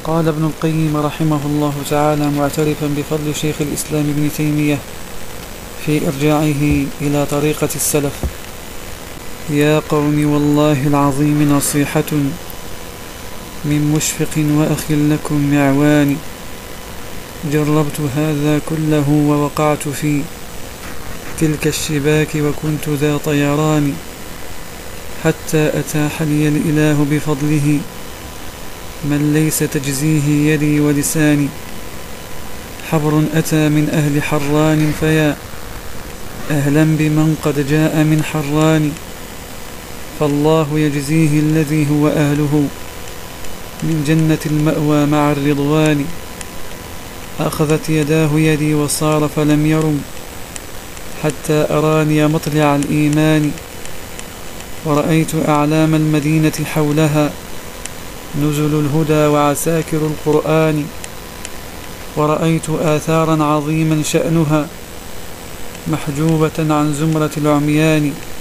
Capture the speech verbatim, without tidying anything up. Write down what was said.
قال ابن القيم رحمه الله تعالى معترفا بفضل شيخ الإسلام ابن تيمية في إرجاعه إلى طريقة السلف: يا قوم والله العظيم نصيحة من مشفق وأخ لكم معوان، جربت هذا كله ووقعت في تلك الشباك وكنت ذا طيران، حتى أتاح لي الإله بفضله من ليس تجزيه يدي ولساني، حبر أتى من أهل حران فيا أهلا بمن قد جاء من حران، فالله يجزيه الذي هو أهله من جنة المأوى مع الرضوان، أخذت يداه يدي وصار فلم يرم حتى أراني مطلع الإيمان، ورأيت أعلام المدينة حولها نزل الهدى وعساكر القرآن، ورأيت آثارا عظيما شأنها محجوبة عن زمرة العميان.